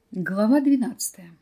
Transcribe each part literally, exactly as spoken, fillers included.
Глава двенадцатая.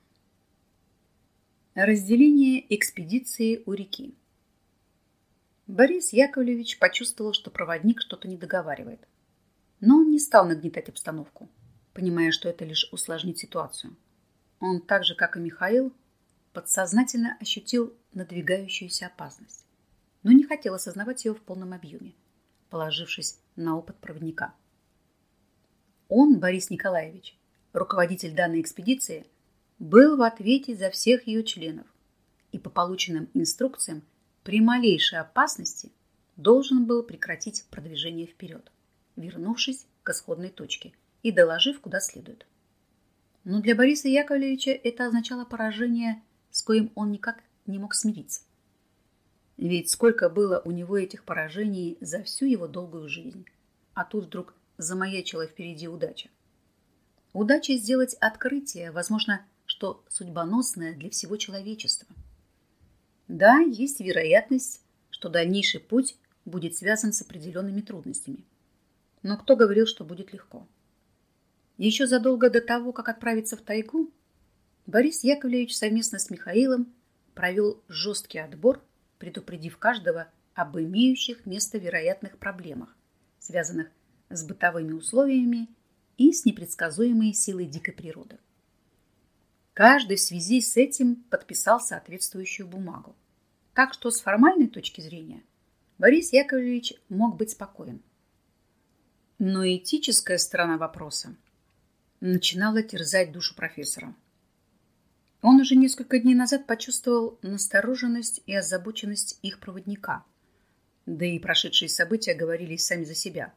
Разделение экспедиции у реки. Борис Яковлевич почувствовал, что проводник что-то не договаривает. Но он не стал нагнетать обстановку, понимая, что это лишь усложнит ситуацию. Он так же, как и Михаил, подсознательно ощутил надвигающуюся опасность, но не хотел осознавать ее в полном объеме, положившись на опыт проводника. Он, Борис Николаевич, руководитель данной экспедиции, был в ответе за всех ее членов и по полученным инструкциям при малейшей опасности должен был прекратить продвижение вперед, вернувшись к исходной точке и доложив куда следует. Но для Бориса Яковлевича это означало поражение, с коим он никак не мог смириться. Ведь сколько было у него этих поражений за всю его долгую жизнь, а тут вдруг замаячила впереди удача. Удача сделать открытие, возможно, что судьбоносное для всего человечества. Да, есть вероятность, что дальнейший путь будет связан с определенными трудностями. Но кто говорил, что будет легко? Еще задолго до того, как отправиться в тайгу, Борис Яковлевич совместно с Михаилом провел жесткий отбор, предупредив каждого об имеющих место вероятных проблемах, связанных с бытовыми условиями и с непредсказуемой силой дикой природы. Каждый в связи с этим подписал соответствующую бумагу. Так что с формальной точки зрения Борис Яковлевич мог быть спокоен. Но этическая сторона вопроса начинала терзать душу профессора. Он уже несколько дней назад почувствовал настороженность и озабоченность их проводника. Да и прошедшие события говорили сами за себя.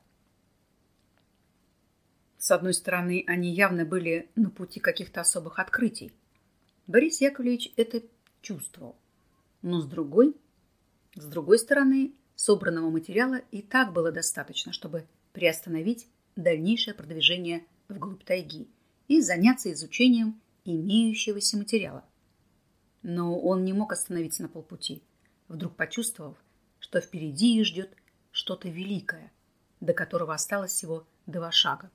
С одной стороны, они явно были на пути каких-то особых открытий. Борис Яковлевич это чувствовал. Но с другой, с другой стороны, собранного материала и так было достаточно, чтобы приостановить дальнейшее продвижение вглубь тайги и заняться изучением имеющегося материала. Но он не мог остановиться на полпути, вдруг почувствовав, что впереди их ждет что-то великое, до которого осталось всего два шага.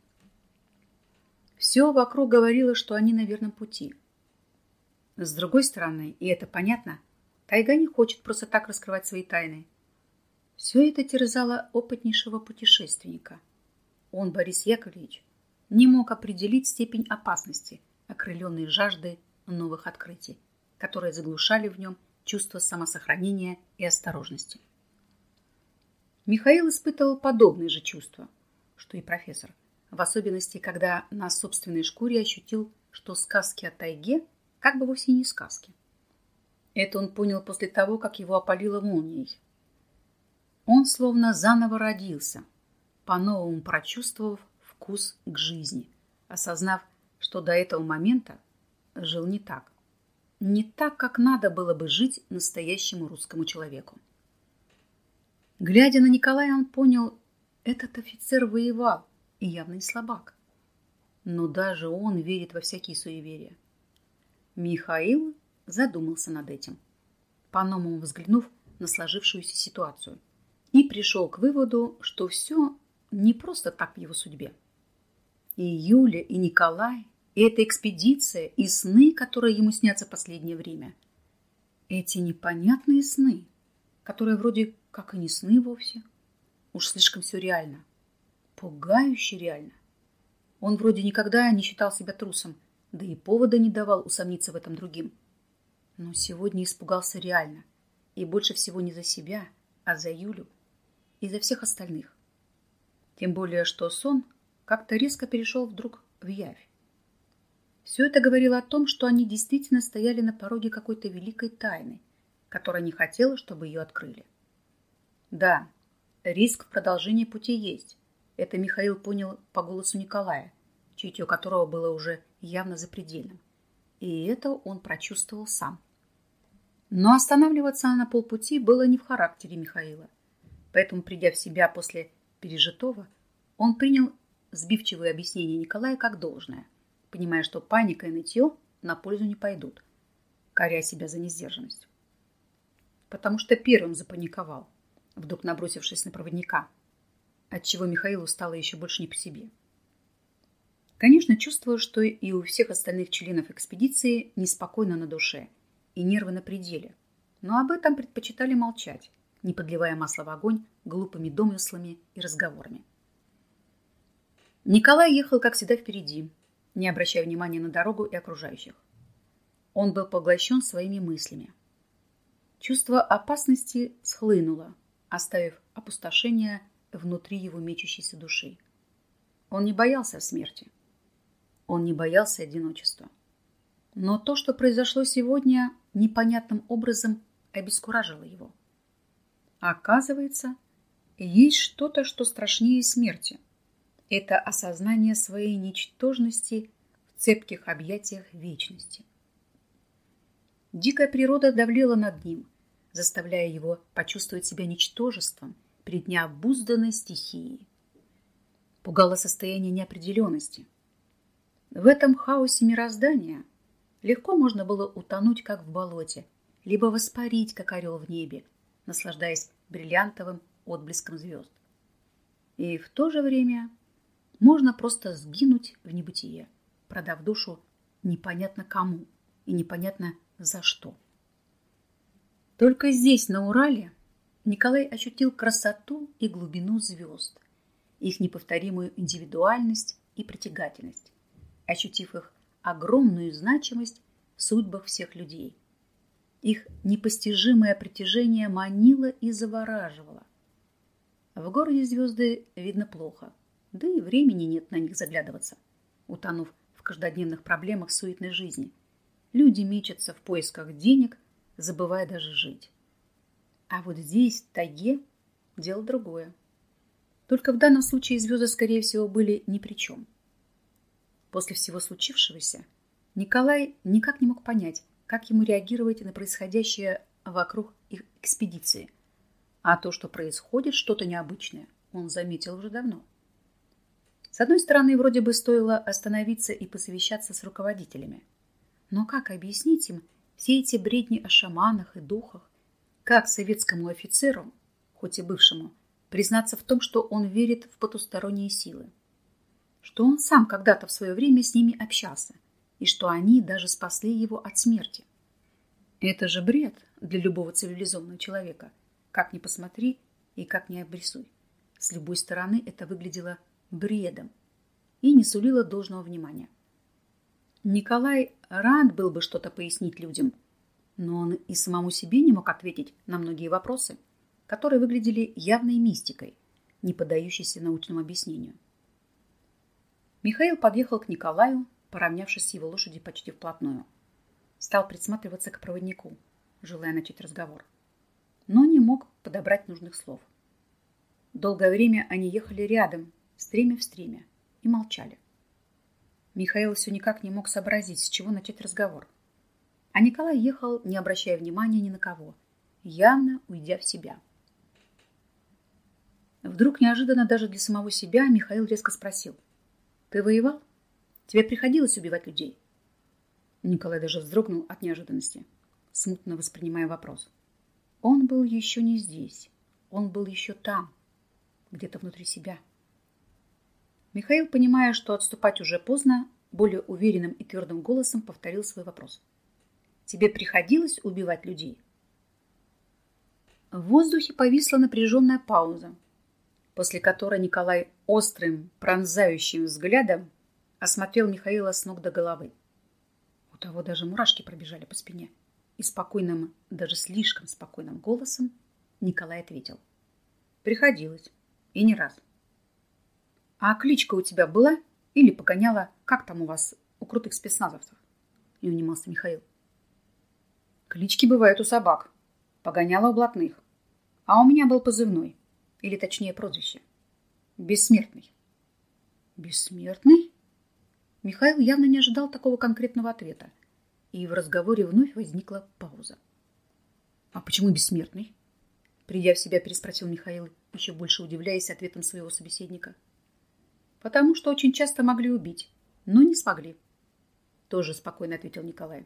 Все вокруг говорило, что они на верном пути. С другой стороны, и это понятно, тайга не хочет просто так раскрывать свои тайны. Все это терзало опытнейшего путешественника. Он, Борис Яковлевич, не мог определить степень опасности, окрыленной жаждой новых открытий, которые заглушали в нем чувство самосохранения и осторожности. Михаил испытывал подобные же чувства, что и профессор, в особенности, когда на собственной шкуре ощутил, что сказки о тайге как бы вовсе не сказки. Это он понял после того, как его опалило молнией. Он словно заново родился, по-новому прочувствовав вкус к жизни, осознав, что до этого момента жил не так. Не так, как надо было бы жить настоящему русскому человеку. Глядя на Николая, он понял, этот офицер воевал, и явный слабак. Но даже он верит во всякие суеверия. Михаил задумался над этим, по-новому взглянув на сложившуюся ситуацию, и пришел к выводу, что все не просто так в его судьбе. И Юля, и Николай, и эта экспедиция, и сны, которые ему снятся в последнее время. Эти непонятные сны, которые вроде как и не сны вовсе. Уж слишком все реально. Пугающе реально. Он вроде никогда не считал себя трусом, да и повода не давал усомниться в этом другим. Но сегодня испугался реально. И больше всего не за себя, а за Юлю и за всех остальных. Тем более, что сон как-то резко перешел вдруг в явь. Все это говорило о том, что они действительно стояли на пороге какой-то великой тайны, которая не хотела, чтобы ее открыли. Да, риск в продолжении пути есть. Это Михаил понял по голосу Николая, чутье которого было уже явно запредельным. И это он прочувствовал сам. Но останавливаться на полпути было не в характере Михаила. Поэтому, придя в себя после пережитого, он принял сбивчивые объяснения Николая как должное, понимая, что паника и нытье на пользу не пойдут, коря себя за несдержанность. Потому что первым запаниковал, вдруг набросившись на проводника, отчего Михаилу стало еще больше не по себе. Конечно, чувствую, что и у всех остальных членов экспедиции неспокойно на душе и нервы на пределе, но об этом предпочитали молчать, не подливая масла в огонь глупыми домыслами и разговорами. Николай ехал, как всегда, впереди, не обращая внимания на дорогу и окружающих. Он был поглощен своими мыслями. Чувство опасности схлынуло, оставив опустошение внутри его мечущейся души. Он не боялся смерти. Он не боялся одиночества. Но то, что произошло сегодня, непонятным образом обескуражило его. Оказывается, есть что-то, что страшнее смерти. Это осознание своей ничтожности в цепких объятиях вечности. Дикая природа давлела над ним, заставляя его почувствовать себя ничтожеством перед необузданной стихией. Пугало состояние неопределенности. В этом хаосе мироздания легко можно было утонуть, как в болоте, либо воспарить, как орел в небе, наслаждаясь бриллиантовым отблеском звезд. И в то же время можно просто сгинуть в небытие, продав душу непонятно кому и непонятно за что. Только здесь, на Урале, Николай ощутил красоту и глубину звезд, их неповторимую индивидуальность и притягательность, ощутив их огромную значимость в судьбах всех людей. Их непостижимое притяжение манило и завораживало. В городе звезды видно плохо, да и времени нет на них заглядываться. Утонув в каждодневных проблемах суетной жизни, люди мечутся в поисках денег, забывая даже жить. А вот здесь, в тайге, дело другое. Только в данном случае звезды, скорее всего, были ни при чем. После всего случившегося Николай никак не мог понять, как ему реагировать на происходящее вокруг их экспедиции. А то, что происходит что-то необычное, он заметил уже давно. С одной стороны, вроде бы стоило остановиться и посовещаться с руководителями. Но как объяснить им все эти бредни о шаманах и духах? Как советскому офицеру, хоть и бывшему, признаться в том, что он верит в потусторонние силы? Что он сам когда-то в свое время с ними общался, и что они даже спасли его от смерти. Это же бред для любого цивилизованного человека. Как ни посмотри и как ни обрисуй. С любой стороны это выглядело бредом и не сулило должного внимания. Николай рад был бы что-то пояснить людям, но он и самому себе не мог ответить на многие вопросы, которые выглядели явной мистикой, не поддающейся научному объяснению. Михаил подъехал к Николаю, поравнявшись с его лошадью почти вплотную. Стал присматриваться к проводнику, желая начать разговор, но не мог подобрать нужных слов. Долгое время они ехали рядом, стремя в стремя, и молчали. Михаил все никак не мог сообразить, с чего начать разговор. А Николай ехал, не обращая внимания ни на кого, явно уйдя в себя. Вдруг, неожиданно даже для самого себя, Михаил резко спросил: «Ты воевал? Тебе приходилось убивать людей?» Николай даже вздрогнул от неожиданности, смутно воспринимая вопрос. Он был еще не здесь, он был еще там, где-то внутри себя. Михаил, понимая, что отступать уже поздно, более уверенным и твердым голосом повторил свой вопрос. «Тебе приходилось убивать людей?» В воздухе повисла напряженная пауза, после которой Николай острым, пронзающим взглядом осмотрел Михаила с ног до головы. У того даже мурашки пробежали по спине, и спокойным, даже слишком спокойным голосом Николай ответил: «Приходилось, и не раз». «А кличка у тебя была или погоняла, как там у вас, у крутых спецназовцев?» Не унимался Михаил. «Клички бывают у собак, погоняла у блатных, а у меня был позывной, или точнее прозвище — Бессмертный». «Бессмертный?» Михаил явно не ожидал такого конкретного ответа, и в разговоре вновь возникла пауза. «А почему Бессмертный?» Придя в себя, переспросил Михаил, еще больше удивляясь ответом своего собеседника. «Потому что очень часто могли убить, но не смогли», тоже спокойно ответил Николай.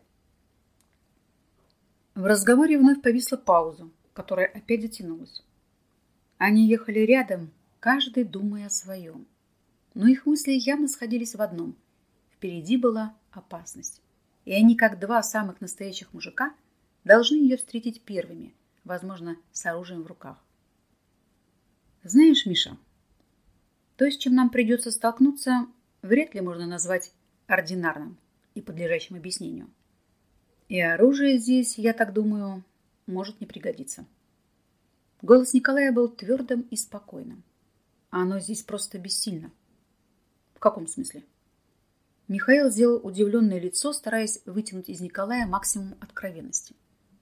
В разговоре вновь повисла пауза, которая опять затянулась. Они ехали рядом, каждый думая о своем. Но их мысли явно сходились в одном. Впереди была опасность. И они, как два самых настоящих мужика, должны ее встретить первыми, возможно, с оружием в руках. Знаешь, Миша, то, с чем нам придется столкнуться, вряд ли можно назвать ординарным и подлежащим объяснению. И оружие здесь, я так думаю, может не пригодиться. Голос Николая был твердым и спокойным. А оно здесь просто бессильно. В каком смысле? Михаил сделал удивленное лицо, стараясь вытянуть из Николая максимум откровенности.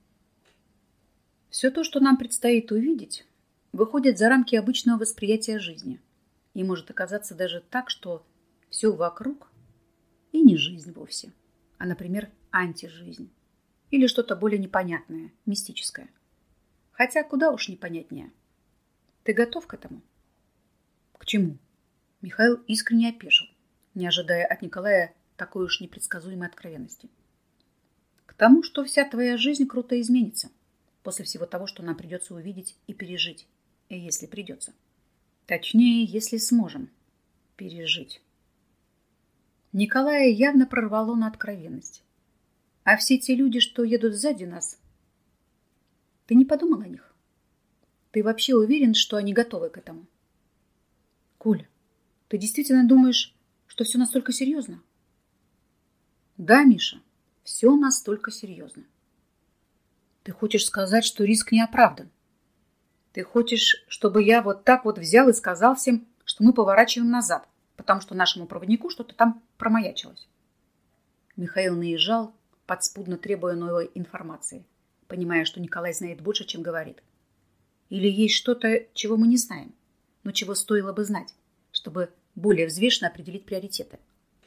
Все то, что нам предстоит увидеть, выходит за рамки обычного восприятия жизни и может оказаться даже так, что все вокруг и не жизнь вовсе, а, например, антижизнь или что-то более непонятное, мистическое. Хотя куда уж непонятнее. Ты готов к этому? К чему? Михаил искренне опешил, не ожидая от Николая такой уж непредсказуемой откровенности. К тому, что вся твоя жизнь круто изменится после всего того, что нам придется увидеть и пережить, если придется. Точнее, если сможем пережить. Николая явно прорвало на откровенность. А все те люди, что едут сзади нас, ты не подумал о них? Ты вообще уверен, что они готовы к этому? Коль, ты действительно думаешь, что все настолько серьезно? Да, Миша, все настолько серьезно. Ты хочешь сказать, что риск не оправдан? Ты хочешь, чтобы я вот так вот взял и сказал всем, что мы поворачиваем назад, потому что нашему проводнику что-то там промаячилось? Михаил наезжал, подспудно требуя новой информации, понимая, что Николай знает больше, чем говорит. Или есть что-то, чего мы не знаем, но чего стоило бы знать, чтобы более взвешенно определить приоритеты.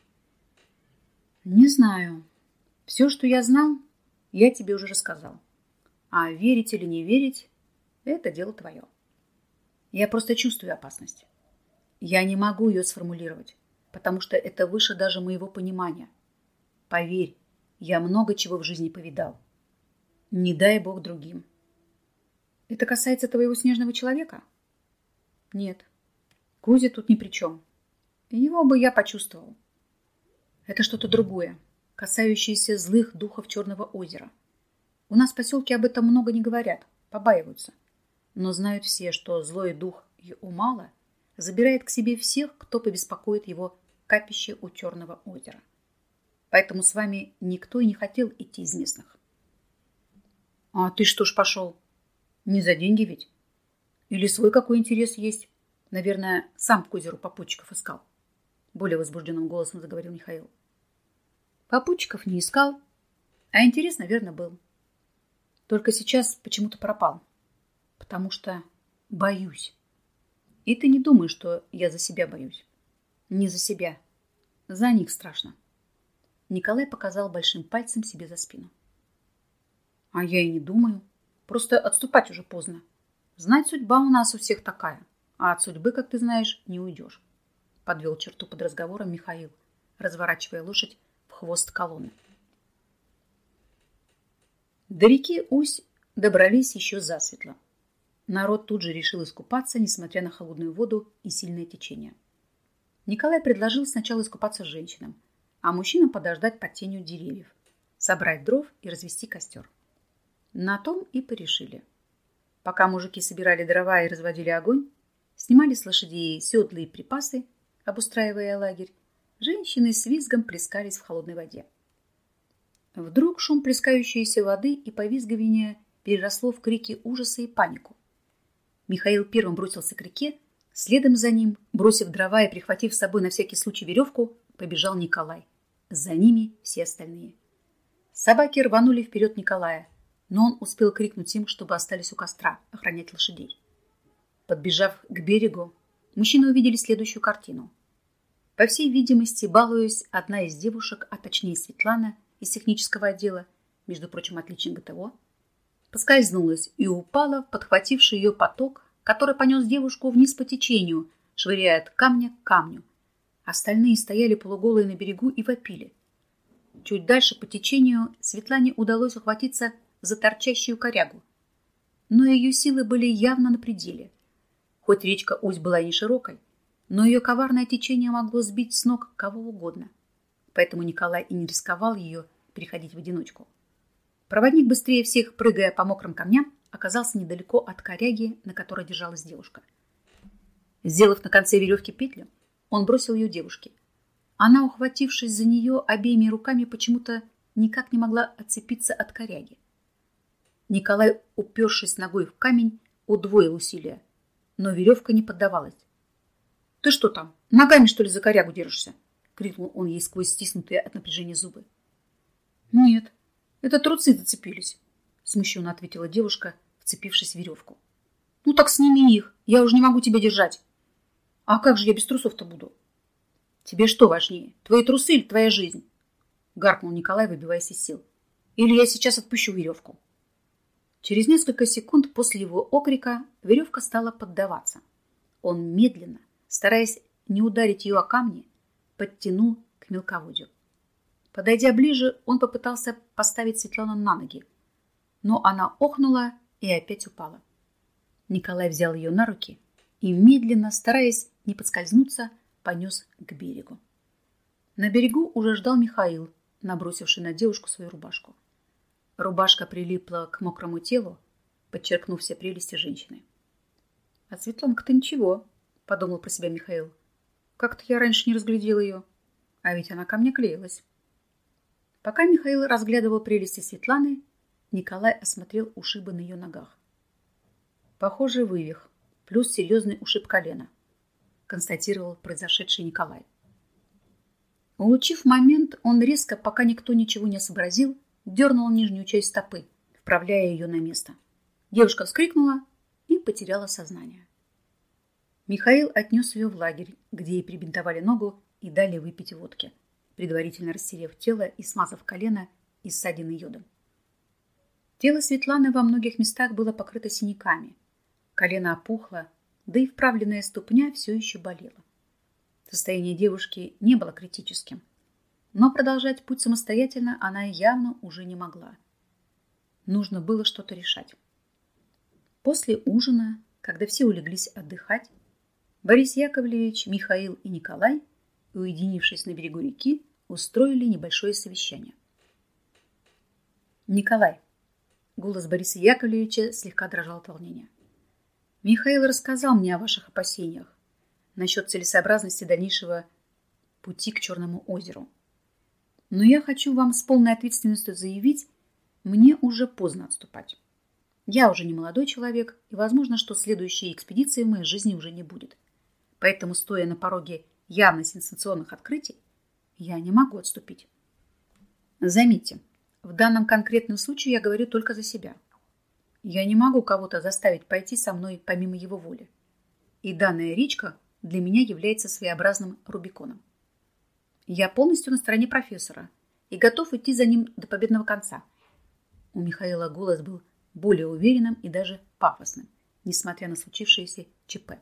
Не знаю. Все, что я знал, я тебе уже рассказал. А верить или не верить – это дело твое. Я просто чувствую опасность. Я не могу ее сформулировать, потому что это выше даже моего понимания. Поверь, я много чего в жизни повидал. Не дай бог другим. Это касается твоего снежного человека? Нет. Кузя тут ни при чем. Его бы я почувствовал. Это что-то другое, касающееся злых духов Черного озера. У нас в поселке об этом много не говорят, побаиваются. Но знают все, что злой дух Юмала забирает к себе всех, кто побеспокоит его капище у Черного озера. Поэтому с вами никто и не хотел идти из местных. А ты что ж пошел? Не за деньги ведь? Или свой какой интерес есть? Наверное, сам к озеру попутчиков искал. Более возбужденным голосом заговорил Михаил. Попутчиков не искал, а интерес, наверное, был. Только сейчас почему-то пропал. Потому что боюсь. И ты не думай, что я за себя боюсь. Не за себя. За них страшно. Николай показал большим пальцем себе за спину. А я и не думаю. Просто отступать уже поздно. Знать судьба у нас у всех такая. А от судьбы, как ты знаешь, не уйдешь. Подвел черту под разговором Михаил, разворачивая лошадь в хвост колонны. До реки Усь добрались еще засветло. Народ тут же решил искупаться, несмотря на холодную воду и сильное течение. Николай предложил сначала искупаться женщинам, а мужчинам подождать под тенью деревьев, собрать дров и развести костер. На том и порешили. Пока мужики собирали дрова и разводили огонь, снимали с лошадей седла и припасы, обустраивая лагерь, женщины с визгом плескались в холодной воде. Вдруг шум плескающейся воды и повизгивание переросло в крики ужаса и панику. Михаил первым бросился к реке, следом за ним, бросив дрова и прихватив с собой на всякий случай веревку, побежал Николай. За ними все остальные. Собаки рванули вперед Николая, но он успел крикнуть им, чтобы остались у костра, охранять лошадей. Подбежав к берегу, мужчины увидели следующую картину. По всей видимости, балуясь, одна из девушек, а точнее Светлана, из технического отдела, между прочим, отличник ГТО, поскользнулась и упала в подхвативший ее поток, который понес девушку вниз по течению, швыряя от камня к камню. Остальные стояли полуголые на берегу и вопили. Чуть дальше по течению Светлане удалось ухватиться за торчащую корягу, но ее силы были явно на пределе. Хоть речка Усь была и не широкой, но ее коварное течение могло сбить с ног кого угодно. Поэтому Николай и не рисковал ее переходить в одиночку. Проводник, быстрее всех прыгая по мокрым камням, оказался недалеко от коряги, на которой держалась девушка. Сделав на конце веревки петлю, он бросил ее девушке. Она, ухватившись за нее обеими руками, почему-то никак не могла отцепиться от коряги. Николай, упершись ногой в камень, удвоил усилия, но веревка не поддавалась. — Ты что там, ногами, что ли, за корягу держишься? — крикнул он ей сквозь стиснутые от напряжения зубы. — Нет, это трусы зацепились, — смущенно ответила девушка, вцепившись в веревку. — Ну так сними их, я уже не могу тебя держать. — А как же я без трусов-то буду? — Тебе что важнее, твои трусы или твоя жизнь? — гаркнул Николай, выбиваясь из сил. — Или я сейчас отпущу веревку. Через несколько секунд после его окрика веревка стала поддаваться. Он медленно, стараясь не ударить ее о камни, подтянул к мелководью. Подойдя ближе, он попытался поставить Светлану на ноги, но она охнула и опять упала. Николай взял ее на руки и, медленно, стараясь не подскользнуться, понес к берегу. На берегу уже ждал Михаил, набросивший на девушку свою рубашку. Рубашка прилипла к мокрому телу, подчеркнув все прелести женщины. — А Светланка-то ничего, — подумал про себя Михаил. — Как-то я раньше не разглядел ее, а ведь она ко мне клеилась. Пока Михаил разглядывал прелести Светланы, Николай осмотрел ушибы на ее ногах. Похоже, вывих, плюс серьезный ушиб колена, констатировал произошедший Николай. Улучив момент, он резко, пока никто ничего не сообразил, дернул нижнюю часть стопы, вправляя ее на место. Девушка вскрикнула и потеряла сознание. Михаил отнес ее в лагерь, где ей прибинтовали ногу и дали выпить водки, предварительно растерев тело и смазав колено и ссадины йодом. Тело Светланы во многих местах было покрыто синяками. Колено опухло, да и вправленная ступня все еще болела. Состояние девушки не было критическим, но продолжать путь самостоятельно она явно уже не могла. Нужно было что-то решать. После ужина, когда все улеглись отдыхать, Борис Яковлевич, Михаил и Николай, уединившись на берегу реки, устроили небольшое совещание. «Николай», — голос Бориса Яковлевича слегка дрожал от волнения, — «Михаил рассказал мне о ваших опасениях насчет целесообразности дальнейшего пути к Черному озеру. Но я хочу вам с полной ответственностью заявить, мне уже поздно отступать. Я уже не молодой человек, и возможно, что следующей экспедиции в моей жизни уже не будет. Поэтому, стоя на пороге явно сенсационных открытий, я не могу отступить. Заметьте, в данном конкретном случае я говорю только за себя. Я не могу кого-то заставить пойти со мной помимо его воли. И данная речка для меня является своеобразным Рубиконом. Я полностью на стороне профессора и готов идти за ним до победного конца. У Михаила голос был более уверенным и даже пафосным, несмотря на случившееся ЧП.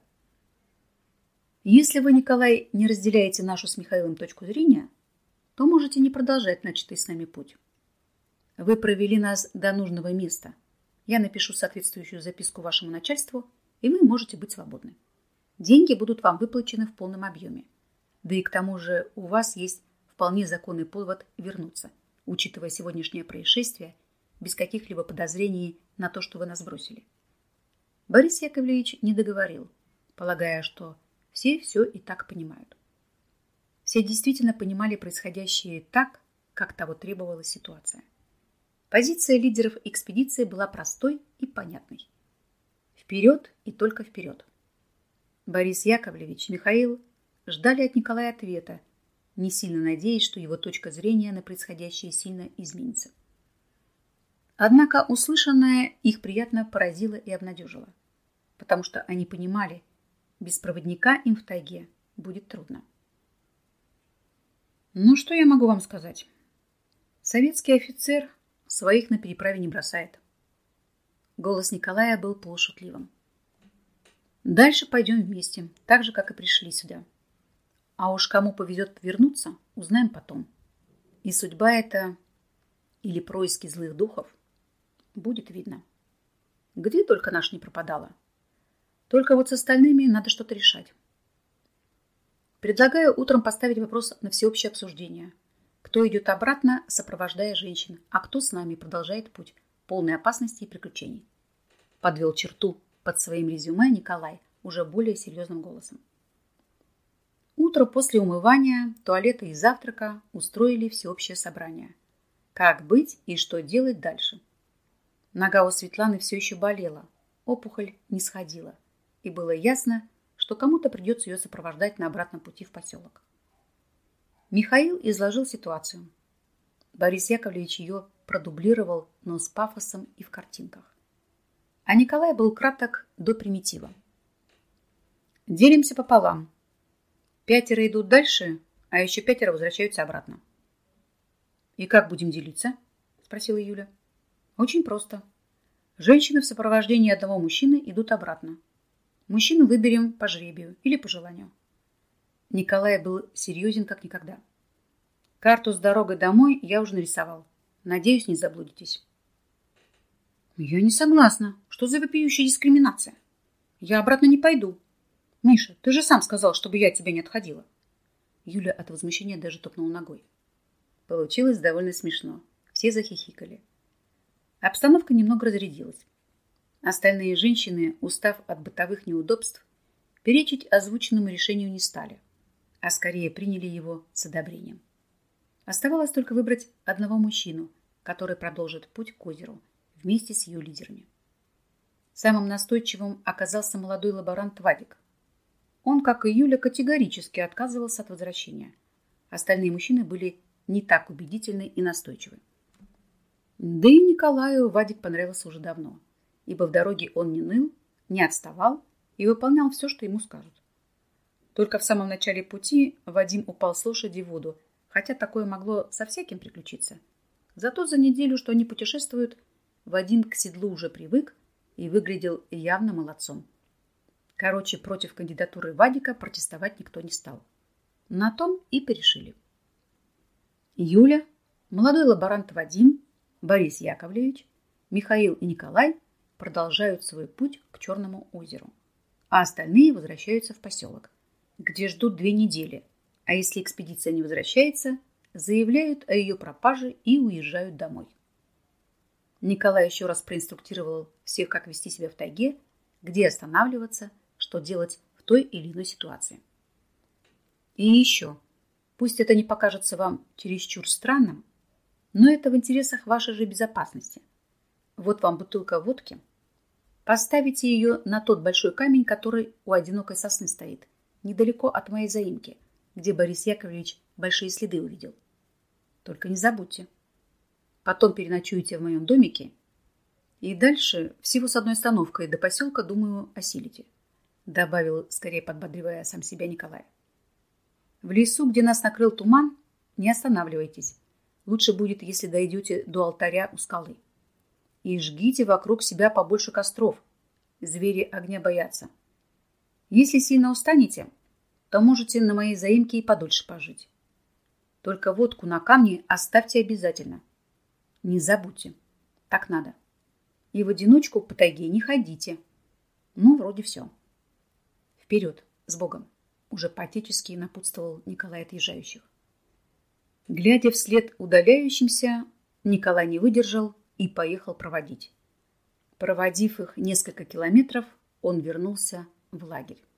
Если вы, Николай, не разделяете нашу с Михаилом точку зрения, то можете не продолжать начатый с нами путь. Вы провели нас до нужного места. Я напишу соответствующую записку вашему начальству, и вы можете быть свободны. Деньги будут вам выплачены в полном объеме. Да и к тому же у вас есть вполне законный повод вернуться, учитывая сегодняшнее происшествие, без каких-либо подозрений на то, что вы нас бросили. Борис Яковлевич не договорил, полагая, что все все и так понимают. Все действительно понимали происходящее так, как того требовала ситуация. Позиция лидеров экспедиции была простой и понятной. Вперед и только вперед. Борис Яковлевич, Михаил ждали от Николая ответа, не сильно надеясь, что его точка зрения на происходящее сильно изменится. Однако услышанное их приятно поразило и обнадежило, потому что они понимали, без проводника им в тайге будет трудно. Ну, что я могу вам сказать? Советский офицер своих на переправе не бросает. Голос Николая был полушутливым. Дальше пойдем вместе, так же, как и пришли сюда. А уж кому повезет вернуться, узнаем потом. И судьба эта, или происки злых духов, будет видно. Где только наш не пропадала. Только вот с остальными надо что-то решать. Предлагаю утром поставить вопрос на всеобщее обсуждение. Кто идет обратно, сопровождая женщин, а кто с нами продолжает путь, полной опасности и приключений. Подвел черту под своим резюме Николай уже более серьезным голосом. Утро после умывания, туалета и завтрака устроили всеобщее собрание. Как быть и что делать дальше? Нога у Светланы все еще болела, опухоль не сходила, и было ясно, что кому-то придется ее сопровождать на обратном пути в поселок. Михаил изложил ситуацию. Борис Яковлевич ее продублировал, но с пафосом и в картинках. А Николай был краток до примитива. Делимся пополам. Пятеро идут дальше, а еще пятеро возвращаются обратно. «И как будем делиться?» – спросила Юля. «Очень просто. Женщины в сопровождении одного мужчины идут обратно. Мужчину выберем по жребию или по желанию». Николай был серьезен как никогда. «Карту с дорогой домой я уже нарисовал. Надеюсь, не заблудитесь». «Я не согласна. Что за вопиющая дискриминация? Я обратно не пойду. Миша, ты же сам сказал, чтобы я от тебя не отходила». Юля от возмущения даже топнула ногой. Получилось довольно смешно. Все захихикали. Обстановка немного разрядилась. Остальные женщины, устав от бытовых неудобств, перечить озвученному решению не стали, а скорее приняли его с одобрением. Оставалось только выбрать одного мужчину, который продолжит путь к озеру вместе с ее лидерами. Самым настойчивым оказался молодой лаборант Вадик. Он, как и Юля, категорически отказывался от возвращения. Остальные мужчины были не так убедительны и настойчивы. Да и Николаю Вадик понравился уже давно, ибо в дороге он не ныл, не отставал и выполнял все, что ему скажут. Только в самом начале пути Вадим упал с лошади в воду, хотя такое могло со всяким приключиться. Зато за неделю, что они путешествуют, Вадим к седлу уже привык и выглядел явно молодцом. Короче, против кандидатуры Вадика протестовать никто не стал. На том и порешили. Юля, молодой лаборант Вадим, Борис Яковлевич, Михаил и Николай продолжают свой путь к Черному озеру, а остальные возвращаются в поселок, где ждут две недели, а если экспедиция не возвращается, заявляют о ее пропаже и уезжают домой. Николай еще раз проинструктировал всех, как вести себя в тайге, где останавливаться, что делать в той или иной ситуации. И еще, пусть это не покажется вам чересчур странным, но это в интересах вашей же безопасности. Вот вам бутылка водки. Поставите ее на тот большой камень, который у одинокой сосны стоит, недалеко от моей заимки, где Борис Яковлевич большие следы увидел. Только не забудьте. Потом переночуете в моем домике, и дальше всего с одной остановкой до поселка, думаю, осилите, добавил, скорее подбодривая сам себя Николай. В лесу, где нас накрыл туман, не останавливайтесь. Лучше будет, если дойдете до алтаря у скалы. И жгите вокруг себя побольше костров. Звери огня боятся. Если сильно устанете, то можете на моей заимке и подольше пожить. Только водку на камне оставьте обязательно. Не забудьте. Так надо. И в одиночку по тайге не ходите. Ну, вроде все. Вперед, с Богом. Уже по-отечески напутствовал Николай отъезжающих. Глядя вслед удаляющимся, Николай не выдержал и поехал проводить. Проводив их несколько километров, он вернулся в лагерь.